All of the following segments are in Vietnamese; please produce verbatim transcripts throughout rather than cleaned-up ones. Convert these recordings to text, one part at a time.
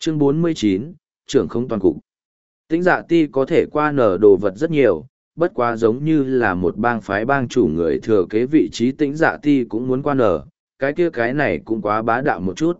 Chương bốn mươi chín, trưởng không toàn cục. Tĩnh Dạ Ti có thể qua nở đồ vật rất nhiều, bất quá giống như là một bang phái bang chủ người thừa kế vị trí Tĩnh Dạ Ti cũng muốn qua nở, cái kia cái này cũng quá bá đạo một chút.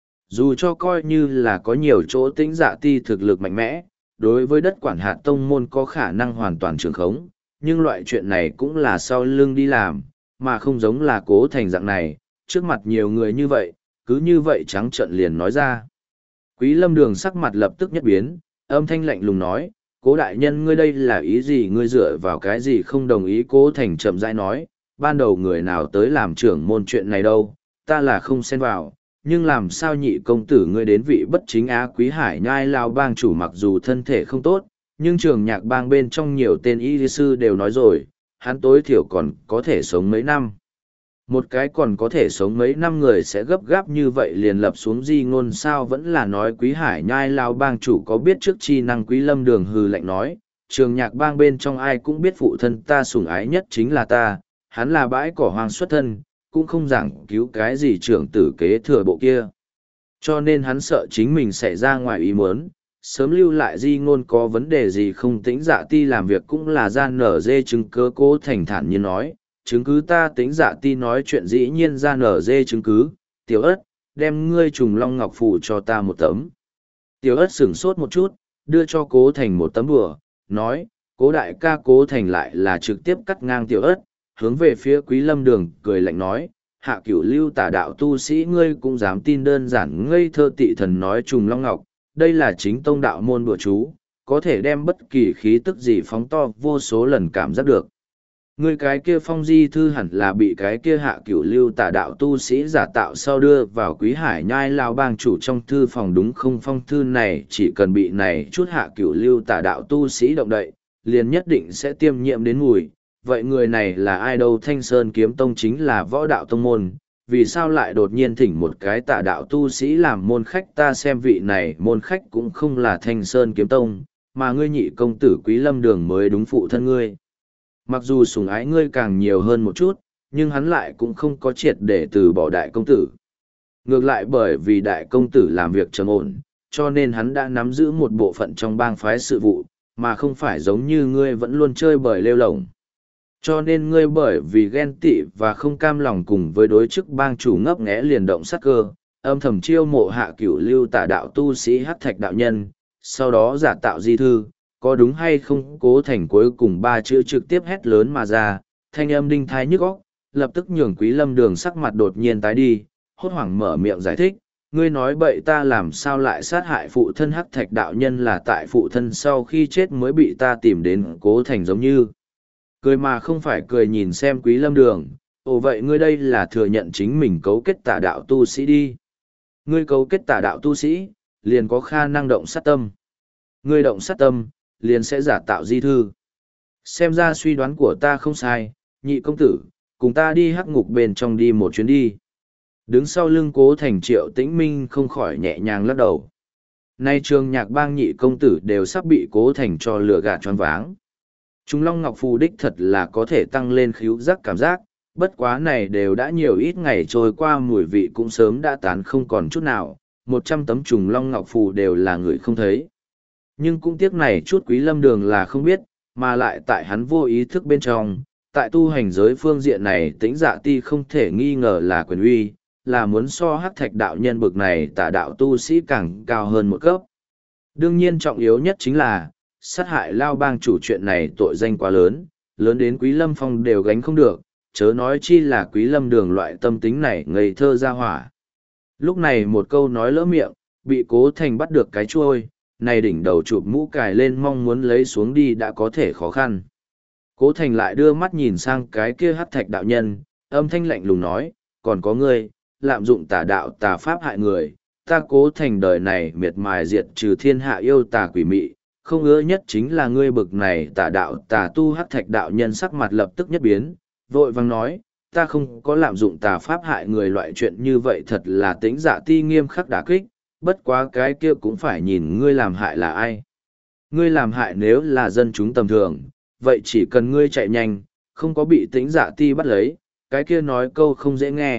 Dù cho coi như là có nhiều chỗ Tĩnh Dạ Ti thực lực mạnh mẽ, đối với đất quản hạt tông môn có khả năng hoàn toàn trường khống, nhưng loại chuyện này cũng là sau lưng đi làm, mà không giống là Cố Thành dạng này, trước mặt nhiều người như vậy, cứ như vậy trắng trợn liền nói ra. Quý Lâm Đường sắc mặt lập tức nhất biến, âm thanh lạnh lùng nói, Cố đại nhân ngươi đây là ý gì, ngươi dựa vào cái gì không đồng ý. Cố Thành chậm rãi nói, ban đầu người nào tới làm trưởng môn chuyện này đâu, ta là không xen vào, nhưng làm sao nhị công tử ngươi đến vị bất chính á. Quý Hải Nhai Lao bang chủ mặc dù thân thể không tốt, nhưng trường nhạc bang bên trong nhiều tên y sư đều nói rồi, hắn tối thiểu còn có thể sống mấy năm. Một cái còn có thể sống mấy năm người sẽ gấp gáp như vậy liền lập xuống di ngôn sao, vẫn là nói Quý Hải Nhai Lao bang chủ có biết trước chi năng. Quý Lâm Đường hừ lạnh nói, trường nhạc bang bên trong ai cũng biết phụ thân ta sủng ái nhất chính là ta, hắn là bãi cỏ hoang xuất thân, cũng không giảng cứu cái gì trưởng tử kế thừa bộ kia. Cho nên hắn sợ chính mình xảy ra ngoài ý muốn, sớm lưu lại di ngôn có vấn đề gì không. Tĩnh Dạ Ti làm việc cũng là gian nở dê chứng cứ. Cố Thành thản nhiên nói, chứng cứ ta Tĩnh Dạ Ti nói chuyện dĩ nhiên ra nở dê chứng cứ. Tiểu Ất, đem ngươi trùng long ngọc phù cho ta một tấm. Tiểu Ất sửng sốt một chút, đưa cho Cố Thành một tấm bùa, nói, Cố đại ca. Cố Thành lại là trực tiếp cắt ngang Tiểu Ất, hướng về phía Quý Lâm Đường cười lạnh nói, hạ cửu lưu tả đạo tu sĩ ngươi cũng dám tin đơn giản ngây thơ tị thần nói trùng long ngọc, đây là chính tông đạo môn bùa chú, có thể đem bất kỳ khí tức gì phóng to vô số lần cảm giác được. Ngươi cái kia phong di thư hẳn là bị cái kia hạ cửu lưu tả đạo tu sĩ giả tạo sau đưa vào Quý Hải Nhai Lao bang chủ trong thư phòng đúng không? Phong thư này chỉ cần bị này chút hạ cửu lưu tả đạo tu sĩ động đậy, liền nhất định sẽ tiêm nhiễm đến mùi. Vậy người này là ai đâu? Thanh Sơn Kiếm Tông chính là võ đạo tông môn, vì sao lại đột nhiên thỉnh một cái tả đạo tu sĩ làm môn khách? Ta xem vị này môn khách cũng không là Thanh Sơn Kiếm Tông, mà ngươi nhị công tử Quý Lâm Đường mới đúng phụ thân ngươi. Mặc dù sủng ái ngươi càng nhiều hơn một chút, nhưng hắn lại cũng không có triệt để từ bỏ đại công tử. Ngược lại bởi vì đại công tử làm việc trầm ổn, cho nên hắn đã nắm giữ một bộ phận trong bang phái sự vụ, mà không phải giống như ngươi vẫn luôn chơi bời lêu lổng. Cho nên ngươi bởi vì ghen tị và không cam lòng cùng với đối chức bang chủ ngấp nghé liền động sát cơ, âm thầm chiêu mộ hạ cửu lưu tả đạo tu sĩ hắc thạch đạo nhân, sau đó giả tạo di thư, có đúng hay không? Cố Thành cuối cùng ba chữ trực tiếp hét lớn mà ra, thanh âm đinh thai nhức óc, lập tức nhường Quý Lâm Đường sắc mặt đột nhiên tái đi, hốt hoảng mở miệng giải thích, ngươi nói bậy, ta làm sao lại sát hại phụ thân hắc thạch đạo nhân, là tại phụ thân sau khi chết mới bị ta tìm đến. Cố Thành giống như cười mà không phải cười nhìn xem Quý Lâm Đường, ồ vậy ngươi đây là thừa nhận chính mình cấu kết tả đạo tu sĩ đi. Ngươi cấu kết tả đạo tu sĩ, liền có khả năng động sát tâm. Ngươi động sát tâm, liền sẽ giả tạo di thư. Xem ra suy đoán của ta không sai, nhị công tử, cùng ta đi hắc ngục bên trong đi một chuyến đi. Đứng sau lưng Cố Thành Triệu Tĩnh Minh không khỏi nhẹ nhàng lắc đầu. Nay trường nhạc bang nhị công tử đều sắp bị Cố Thành cho lừa gạt choáng váng. Trung Long Ngọc Phù đích thật là có thể tăng lên khứu giác cảm giác, bất quá này đều đã nhiều ít ngày trôi qua, mùi vị cũng sớm đã tán không còn chút nào, một trăm tấm Trùng Long Ngọc Phù đều là người không thấy. Nhưng cũng tiếc này chút Quý Lâm Đường là không biết, mà lại tại hắn vô ý thức bên trong, tại tu hành giới phương diện này Tĩnh Dạ Ti không thể nghi ngờ là quyền uy, là muốn so hắc thạch đạo nhân bực này tả đạo tu sĩ càng cao hơn một cấp. Đương nhiên trọng yếu nhất chính là, sát hại Lao bang chủ chuyện này tội danh quá lớn, lớn đến Quý Lâm Phong đều gánh không được, chớ nói chi là Quý Lâm Đường loại tâm tính này ngây thơ ra hỏa. Lúc này một câu nói lỡ miệng, bị Cố Thành bắt được cái chuôi, này đỉnh đầu chụp mũ cài lên mong muốn lấy xuống đi đã có thể khó khăn. Cố Thành lại đưa mắt nhìn sang cái kia hắc thạch đạo nhân, âm thanh lạnh lùng nói, còn có ngươi, lạm dụng tà đạo tà pháp hại người, ta Cố Thành đời này miệt mài diệt trừ thiên hạ yêu tà quỷ mị, không ưa nhất chính là ngươi bực này tà đạo tà tu. Hắc thạch đạo nhân sắc mặt lập tức nhất biến, vội vàng nói, ta không có lạm dụng tà pháp hại người, loại chuyện như vậy thật là Tĩnh Dạ Ti nghiêm khắc đả kích, bất quá cái kia cũng phải nhìn ngươi làm hại là ai. Ngươi làm hại nếu là dân chúng tầm thường, vậy chỉ cần ngươi chạy nhanh, không có bị Tĩnh Dạ Ti bắt lấy, cái kia nói câu không dễ nghe,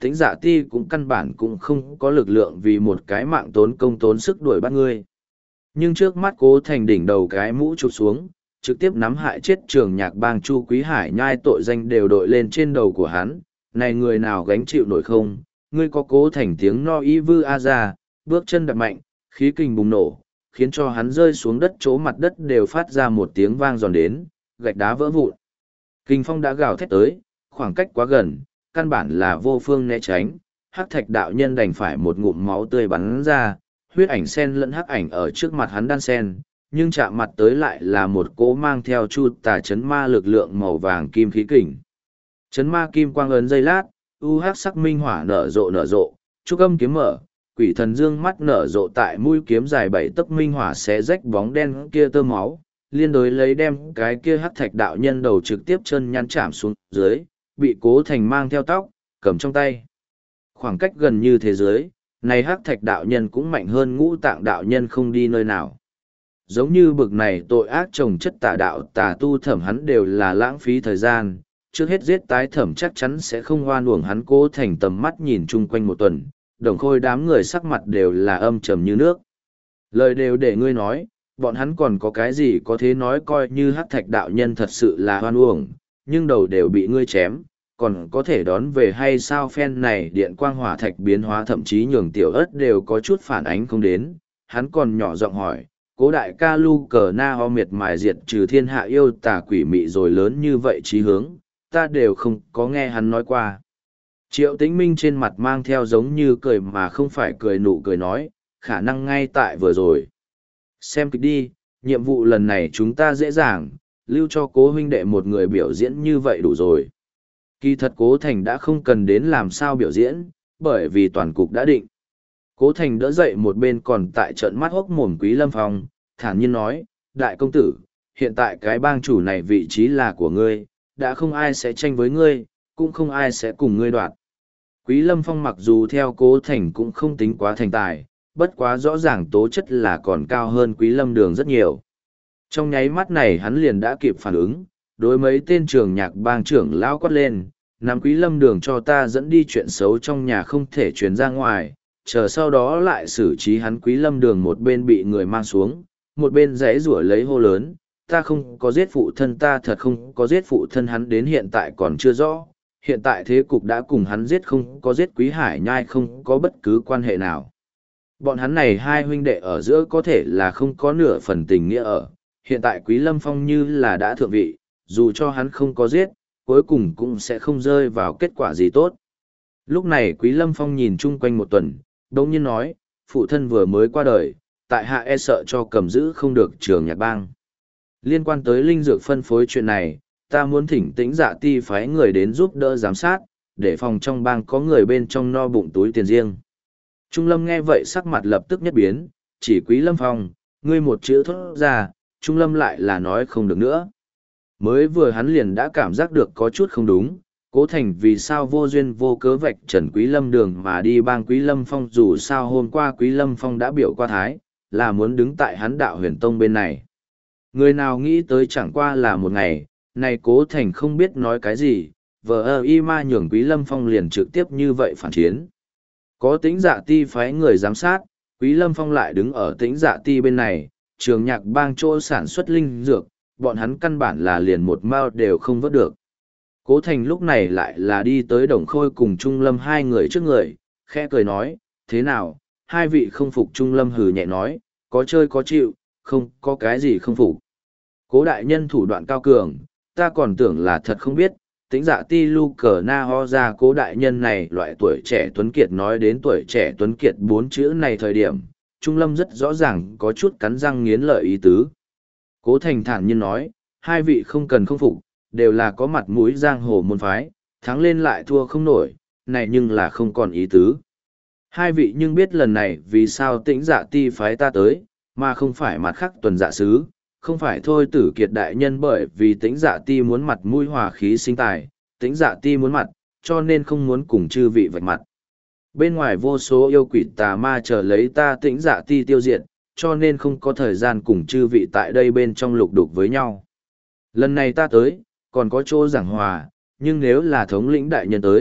Tĩnh Dạ Ti cũng căn bản cũng không có lực lượng vì một cái mạng tốn công tốn sức đuổi bắt ngươi. Nhưng trước mắt Cố Thành đỉnh đầu cái mũ chụp xuống, trực tiếp nắm hại chết Trường Nhạc Bang Chu Quý Hải nhai tội danh đều đội lên trên đầu của hắn, này người nào gánh chịu nổi không? Ngươi có Cố Thành tiếng no y vư a ra, bước chân đập mạnh, khí kình bùng nổ, khiến cho hắn rơi xuống đất, chỗ mặt đất đều phát ra một tiếng vang giòn đến, gạch đá vỡ vụn. Kình phong đã gào thét tới, khoảng cách quá gần, căn bản là vô phương né tránh, hắc thạch đạo nhân đành phải một ngụm máu tươi bắn ra, huyết ảnh sen lẫn hắc ảnh ở trước mặt hắn đan sen, nhưng chạm mặt tới lại là một cỗ mang theo chu tà chấn ma lực lượng màu vàng kim khí kình. Chấn ma kim quang ấn giây lát, u hắc sắc minh hỏa nở rộ nở rộ, trúc âm kiếm mở, quỷ thần dương mắt nở rộ tại mũi kiếm dài bảy tấc minh hỏa xé rách bóng đen kia tơ máu, liên đối lấy đem cái kia hắc thạch đạo nhân đầu trực tiếp chân nhăn chạm xuống dưới, bị Cố Thành mang theo tóc, cầm trong tay. Khoảng cách gần như thế giới, này hắc thạch đạo nhân cũng mạnh hơn ngũ tạng đạo nhân không đi nơi nào. Giống như bực này tội ác trồng chất tà đạo tà tu thẩm hắn đều là lãng phí thời gian, trước hết giết tái thẩm chắc chắn sẽ không hoan uổng hắn. Cố Thành tầm mắt nhìn chung quanh một tuần, đồng khôi đám người sắc mặt đều là âm trầm như nước. Lời đều để ngươi nói, bọn hắn còn có cái gì có thế nói, coi như hắc thạch đạo nhân thật sự là hoan uổng, nhưng đầu đều bị ngươi chém, còn có thể đón về hay sao? Phen này điện quang hỏa thạch biến hóa thậm chí nhường tiểu ớt đều có chút phản ánh không đến, hắn còn nhỏ giọng hỏi, Cố đại ca lu cờ na ho miệt mài diệt trừ thiên hạ yêu tà quỷ mị rồi lớn như vậy chí hướng, ta đều không có nghe hắn nói qua. Triệu Tĩnh Minh trên mặt mang theo giống như cười mà không phải cười nụ cười nói, khả năng ngay tại vừa rồi. Xem kịch đi, nhiệm vụ lần này chúng ta dễ dàng, lưu cho Cố huynh đệ một người biểu diễn như vậy đủ rồi. Kỳ thật Cố Thành đã không cần đến làm sao biểu diễn, bởi vì toàn cục đã định. Cố Thành đỡ dậy một bên còn tại trận mắt hốc mồm Quý Lâm Phong, thản nhiên nói, đại công tử, hiện tại cái bang chủ này vị trí là của ngươi, đã không ai sẽ tranh với ngươi, cũng không ai sẽ cùng ngươi đoạt. Quý Lâm Phong mặc dù theo Cố Thành cũng không tính quá thành tài, bất quá rõ ràng tố chất là còn cao hơn Quý Lâm Đường rất nhiều. Trong nháy mắt này hắn liền đã kịp phản ứng, đối mấy tên trường nhạc bang trưởng lao quát lên, nắm Quý Lâm Đường cho ta dẫn đi, chuyện xấu trong nhà không thể truyền ra ngoài, chờ sau đó lại xử trí hắn. Quý Lâm Đường một bên bị người mang xuống, một bên giãy giụa lấy hô lớn, ta không có giết phụ thân, ta thật không có giết phụ thân, hắn đến hiện tại còn chưa rõ, hiện tại thế cục đã cùng hắn giết không có giết Quý Hải Nhai không có bất cứ quan hệ nào. Bọn hắn này hai huynh đệ ở giữa có thể là không có nửa phần tình nghĩa ở, hiện tại Quý Lâm Phong như là đã thượng vị, dù cho hắn không có giết, cuối cùng cũng sẽ không rơi vào kết quả gì tốt. Lúc này Quý Lâm Phong nhìn chung quanh một tuần, đống nhiên nói, phụ thân vừa mới qua đời, tại hạ e sợ cho cầm giữ không được Trường Nhạc Bang. Liên quan tới linh dược phân phối chuyện này, ta muốn thỉnh Tĩnh Dạ Ti phái người đến giúp đỡ giám sát, để phòng trong bang có người bên trong no bụng túi tiền riêng. Trung Lâm nghe vậy sắc mặt lập tức nhất biến, chỉ Quý Lâm Phong, ngươi một chữ thốt ra, Trung Lâm lại là nói không được nữa. Mới vừa hắn liền đã cảm giác được có chút không đúng, Cố Thành vì sao vô duyên vô cớ vạch trần Quý Lâm Đường mà đi bang Quý Lâm Phong, dù sao hôm qua Quý Lâm Phong đã biểu qua thái, là muốn đứng tại hắn Đạo Huyền Tông bên này. Người nào nghĩ tới chẳng qua là một ngày, này Cố Thành không biết nói cái gì, vờ ơ y ma nhường Quý Lâm Phong liền trực tiếp như vậy phản chiến. Có Tĩnh Dạ Ti phái người giám sát, Quý Lâm Phong lại đứng ở Tĩnh Dạ Ti bên này, Trường Nhạc Bang chỗ sản xuất linh dược, bọn hắn căn bản là liền một mao đều không vớt được. Cố Thành lúc này lại là đi tới Đồng Khôi cùng Trung Lâm hai người trước người, khẽ cười nói, thế nào, hai vị không phục? Trung Lâm hừ nhẹ nói, có chơi có chịu, không có cái gì không phục. Cố đại nhân thủ đoạn cao cường, ta còn tưởng là thật không biết, Tĩnh Dạ Ti lu cờ na ho ra Cố đại nhân này loại tuổi trẻ tuấn kiệt. Nói đến tuổi trẻ tuấn kiệt bốn chữ này thời điểm, Trung Lâm rất rõ ràng có chút cắn răng nghiến lợi ý tứ. Cố Thành thản nhiên nói, hai vị không cần không phục, đều là có mặt mũi giang hồ môn phái, thắng lên lại thua không nổi, này nhưng là không còn ý tứ. Hai vị nhưng biết lần này vì sao Tĩnh Dạ Ti phái ta tới, mà không phải mặt khác tuần dạ sứ, không phải thôi Tử Kiệt đại nhân bởi vì Tĩnh Dạ Ti muốn mặt mũi hòa khí sinh tài, Tĩnh Dạ Ti muốn mặt, cho nên không muốn cùng chư vị vạch mặt. Bên ngoài vô số yêu quỷ tà ma chờ lấy ta Tĩnh Dạ Ti tiêu diệt, cho nên không có thời gian cùng chư vị tại đây bên trong lục đục với nhau. Lần này ta tới, còn có chỗ giảng hòa, nhưng nếu là thống lĩnh đại nhân tới,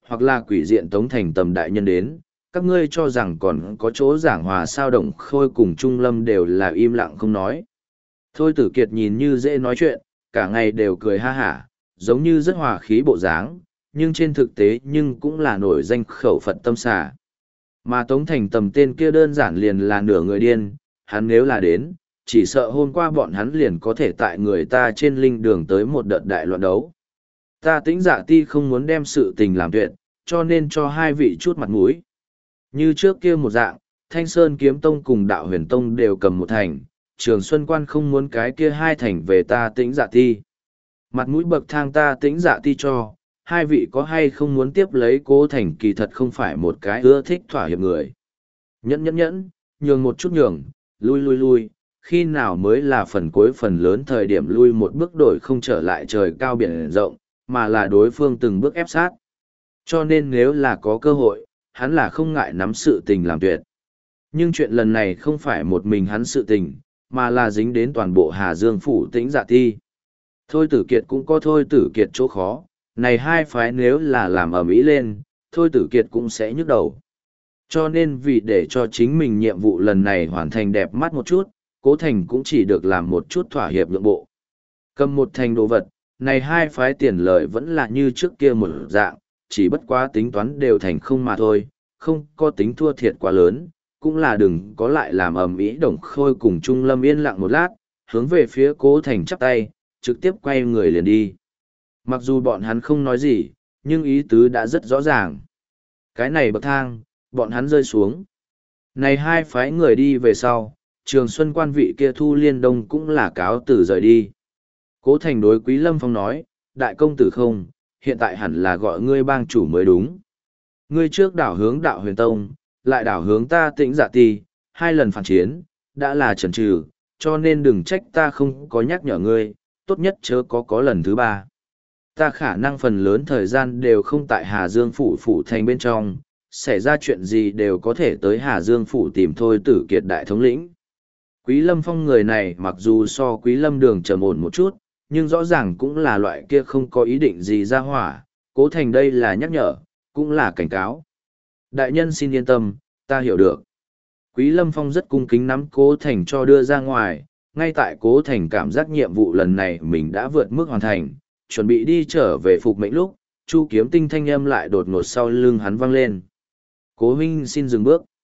hoặc là quỷ diện Tống Thành Tầm đại nhân đến, các ngươi cho rằng còn có chỗ giảng hòa sao? Đồng Khôi cùng Trung Lâm đều là im lặng không nói. Thôi Tử Kiệt nhìn như dễ nói chuyện, cả ngày đều cười ha hả, giống như rất hòa khí bộ dáng, nhưng trên thực tế nhưng cũng là nổi danh khẩu Phật tâm xà. Mà Tống Thành Tầm tên kia đơn giản liền là nửa người điên, hắn nếu là đến, chỉ sợ hôm qua bọn hắn liền có thể tại người ta trên linh đường tới một đợt đại loạn đấu. Ta Tĩnh Dạ Ti không muốn đem sự tình làm tuyệt, cho nên cho hai vị chút mặt mũi. Như trước kia một dạng, Thanh Sơn Kiếm Tông cùng Đạo Huyền Tông đều cầm một thành, Trường Xuân Quan không muốn cái kia hai thành về ta Tĩnh Dạ Ti. Mặt mũi bậc thang ta Tĩnh Dạ Ti cho, hai vị có hay không muốn tiếp lấy Cố Thành kỳ thật không phải một cái ưa thích thỏa hiệp người. Nhẫn nhẫn nhẫn, nhường một chút nhường, lui lui lui, khi nào mới là phần cuối phần lớn thời điểm lui một bước đổi không trở lại trời cao biển rộng, mà là đối phương từng bước ép sát. Cho nên nếu là có cơ hội, hắn là không ngại nắm sự tình làm tuyệt. Nhưng chuyện lần này không phải một mình hắn sự tình, mà là dính đến toàn bộ Hà Dương phủ Tĩnh Dạ Ti. Thôi Tử Kiệt cũng có Thôi Tử Kiệt chỗ khó, này hai phái nếu là làm ầm ĩ lên, Thôi Tử Kiệt cũng sẽ nhức đầu. Cho nên vì để cho chính mình nhiệm vụ lần này hoàn thành đẹp mắt một chút, Cố Thành cũng chỉ được làm một chút thỏa hiệp nhượng bộ. Cầm một thành đồ vật, này hai phái tiền lợi vẫn là như trước kia một dạng, chỉ bất quá tính toán đều thành không mà thôi, không có tính thua thiệt quá lớn, cũng là đừng có lại làm ầm ĩ. Đồng Khôi cùng Trung Lâm yên lặng một lát, hướng về phía Cố Thành chắp tay, trực tiếp quay người liền đi. Mặc dù bọn hắn không nói gì, nhưng ý tứ đã rất rõ ràng. Cái này bậc thang, bọn hắn rơi xuống. Này hai phái người đi về sau, Trường Xuân Quan vị kia Thu Liên Đông cũng là cáo từ rời đi. Cố Thành đối Quý Lâm Phong nói, đại công tử không, hiện tại hẳn là gọi ngươi bang chủ mới đúng. Ngươi trước đảo hướng Đạo Huyền Tông, lại đảo hướng ta Tĩnh Dạ Ti, hai lần phản chiến, đã là trần trừ, cho nên đừng trách ta không có nhắc nhở ngươi, tốt nhất chớ có có lần thứ ba. Ta khả năng phần lớn thời gian đều không tại Hà Dương phủ phủ thành bên trong, xảy ra chuyện gì đều có thể tới Hà Dương phủ tìm Thôi Tử Kiệt đại thống lĩnh. Quý Lâm Phong người này mặc dù so Quý Lâm Đường trầm ổn một chút, nhưng rõ ràng cũng là loại kia không có ý định gì ra hỏa, Cố Thành đây là nhắc nhở, cũng là cảnh cáo. Đại nhân xin yên tâm, ta hiểu được. Quý Lâm Phong rất cung kính nắm Cố Thành cho đưa ra ngoài, ngay tại Cố Thành cảm giác nhiệm vụ lần này mình đã vượt mức hoàn thành, chuẩn bị đi trở về phục mệnh lúc, Chu Kiếm Tinh thanh âm lại đột ngột sau lưng hắn vang lên. Cố huynh xin dừng bước.